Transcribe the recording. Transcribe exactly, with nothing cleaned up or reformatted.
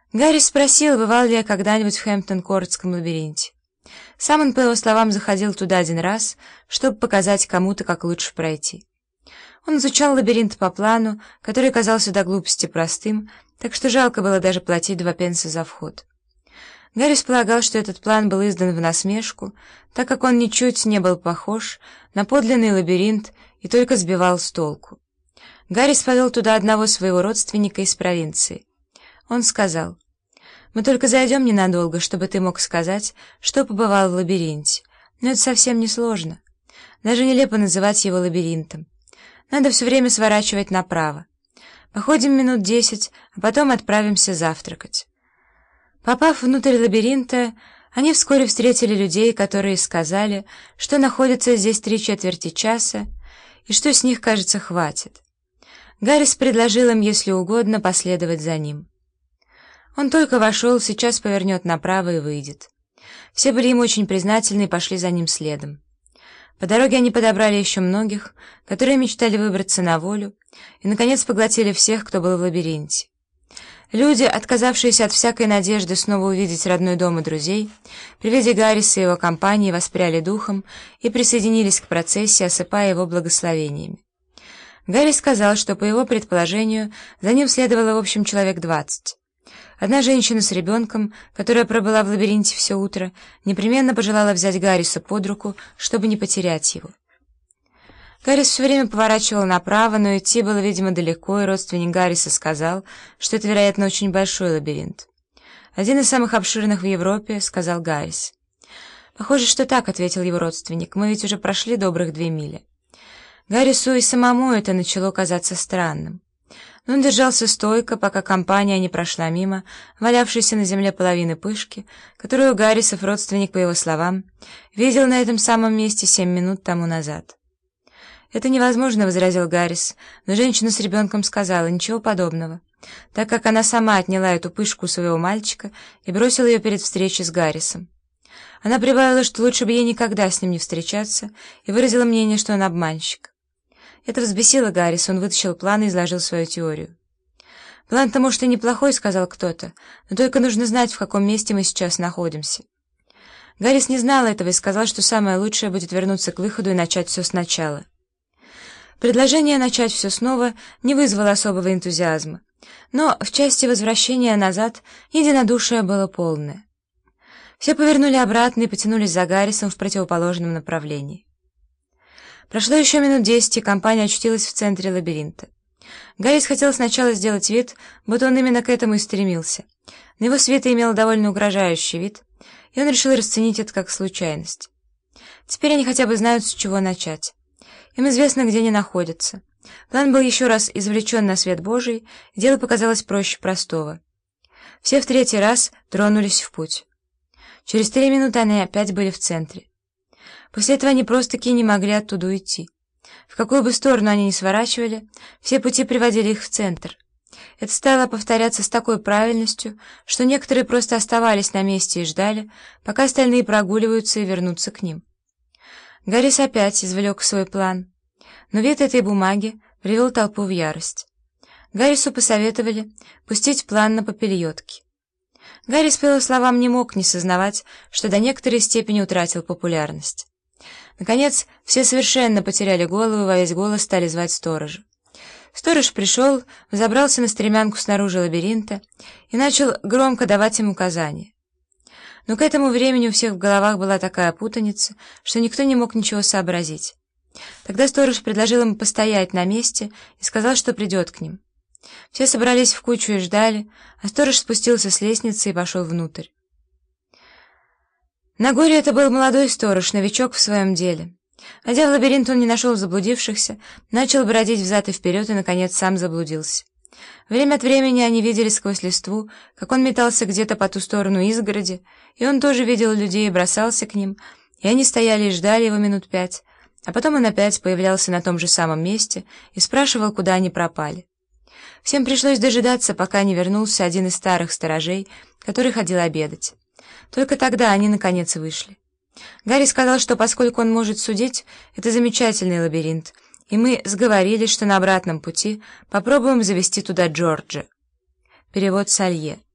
Гарри спросил, бывал ли я когда-нибудь в Хэмптон-Кортском лабиринте. Сам он, по его словам, заходил туда один раз, чтобы показать кому-то, как лучше пройти. Он изучал лабиринт по плану, который казался до глупости простым, так что жалко было даже платить два пенса за вход. Гарри полагал, что этот план был издан в насмешку, так как он ничуть не был похож на подлинный лабиринт и только сбивал с толку. Гарри повел туда одного своего родственника из провинции. Он сказал: «Мы только зайдем ненадолго, чтобы ты мог сказать, что побывал в лабиринте. Но это совсем не сложно. Даже нелепо называть его лабиринтом. Надо все время сворачивать направо. Походим минут десять, а потом отправимся завтракать». Попав внутрь лабиринта, они вскоре встретили людей, которые сказали, что находятся здесь три четверти часа и что с них, кажется, хватит. Гаррис предложил им, если угодно, последовать за ним. Он только вошел, сейчас повернет направо и выйдет. Все были ему очень признательны и пошли за ним следом. По дороге они подобрали еще многих, которые мечтали выбраться на волю, и, наконец, поглотили всех, кто был в лабиринте. Люди, отказавшиеся от всякой надежды снова увидеть родной дом и друзей, при виде Гарриса и его компании воспряли духом и присоединились к процессии, осыпая его благословениями. Гарри сказал, что, по его предположению, за ним следовало в общем человек двадцать. Одна женщина с ребенком, которая пробыла в лабиринте все утро, непременно пожелала взять Гарриса под руку, чтобы не потерять его. Гаррис все время поворачивал направо, но идти было, видимо, далеко, и родственник Гарриса сказал, что это, вероятно, очень большой лабиринт. «Один из самых обширных в Европе», — сказал Гаррис. «Похоже, что так», — ответил его родственник, — «мы ведь уже прошли добрых две мили». Гаррису и самому это начало казаться странным. Но он держался стойко, пока компания не прошла мимо валявшейся на земле половины пышки, которую Гаррисов родственник, по его словам, видел на этом самом месте семь минут тому назад. «Это невозможно», — возразил Гаррис, но женщина с ребенком сказала: «Ничего подобного», так как она сама отняла эту пышку у своего мальчика и бросила ее перед встречей с Гаррисом. Она прибавила, что лучше бы ей никогда с ним не встречаться, и выразила мнение, что он обманщик. Это взбесило Гарриса, он вытащил план и изложил свою теорию. «План-то, может, и неплохой», — сказал кто-то, «но только нужно знать, в каком месте мы сейчас находимся». Гаррис не знал этого и сказал, что самое лучшее будет вернуться к выходу и начать все сначала. Предложение начать все снова не вызвало особого энтузиазма, но в части возвращения назад единодушие было полное. Все повернули обратно и потянулись за Гаррисом в противоположном направлении. Прошло еще минут десять, и компания очутилась в центре лабиринта. Гаррис хотел сначала сделать вид, будто он именно к этому и стремился, но его свита имела довольно угрожающий вид, и он решил расценить это как случайность. Теперь они хотя бы знают, с чего начать. Им известно, где они находятся. План был еще раз извлечен на свет Божий, и дело показалось проще простого. Все в третий раз тронулись в путь. Через три минуты они опять были в центре. После этого они просто-таки не могли оттуда уйти. В какую бы сторону они ни сворачивали, все пути приводили их в центр. Это стало повторяться с такой правильностью, что некоторые просто оставались на месте и ждали, пока остальные прогуливаются и вернутся к ним. Гаррис опять извлек свой план, но вид этой бумаги привел толпу в ярость. Гаррису посоветовали пустить план на попельотки. Гаррис, по его словам, не мог не сознавать, что до некоторой степени утратил популярность. Наконец, все совершенно потеряли голову и во весь голос стали звать сторожа. Сторож пришел, взобрался на стремянку снаружи лабиринта и начал громко давать им указания. Но к этому времени у всех в головах была такая путаница, что никто не мог ничего сообразить. Тогда сторож предложил им постоять на месте и сказал, что придет к ним. Все собрались в кучу и ждали, а сторож спустился с лестницы и пошел внутрь. На горе это был молодой сторож, новичок в своем деле. Войдя в лабиринт, он не нашел заблудившихся, начал бродить взад и вперед и, наконец, сам заблудился. Время от времени они видели сквозь листву, как он метался где-то по ту сторону изгороди, и он тоже видел людей и бросался к ним, и они стояли и ждали его минут пять, а потом он опять появлялся на том же самом месте и спрашивал, куда они пропали. Всем пришлось дожидаться, пока не вернулся один из старых сторожей, который ходил обедать. Только тогда они, наконец, вышли. Гарри сказал, что поскольку он может судить, это замечательный лабиринт, и мы сговорились, что на обратном пути попробуем завести туда Джорджа. Перевод Салье.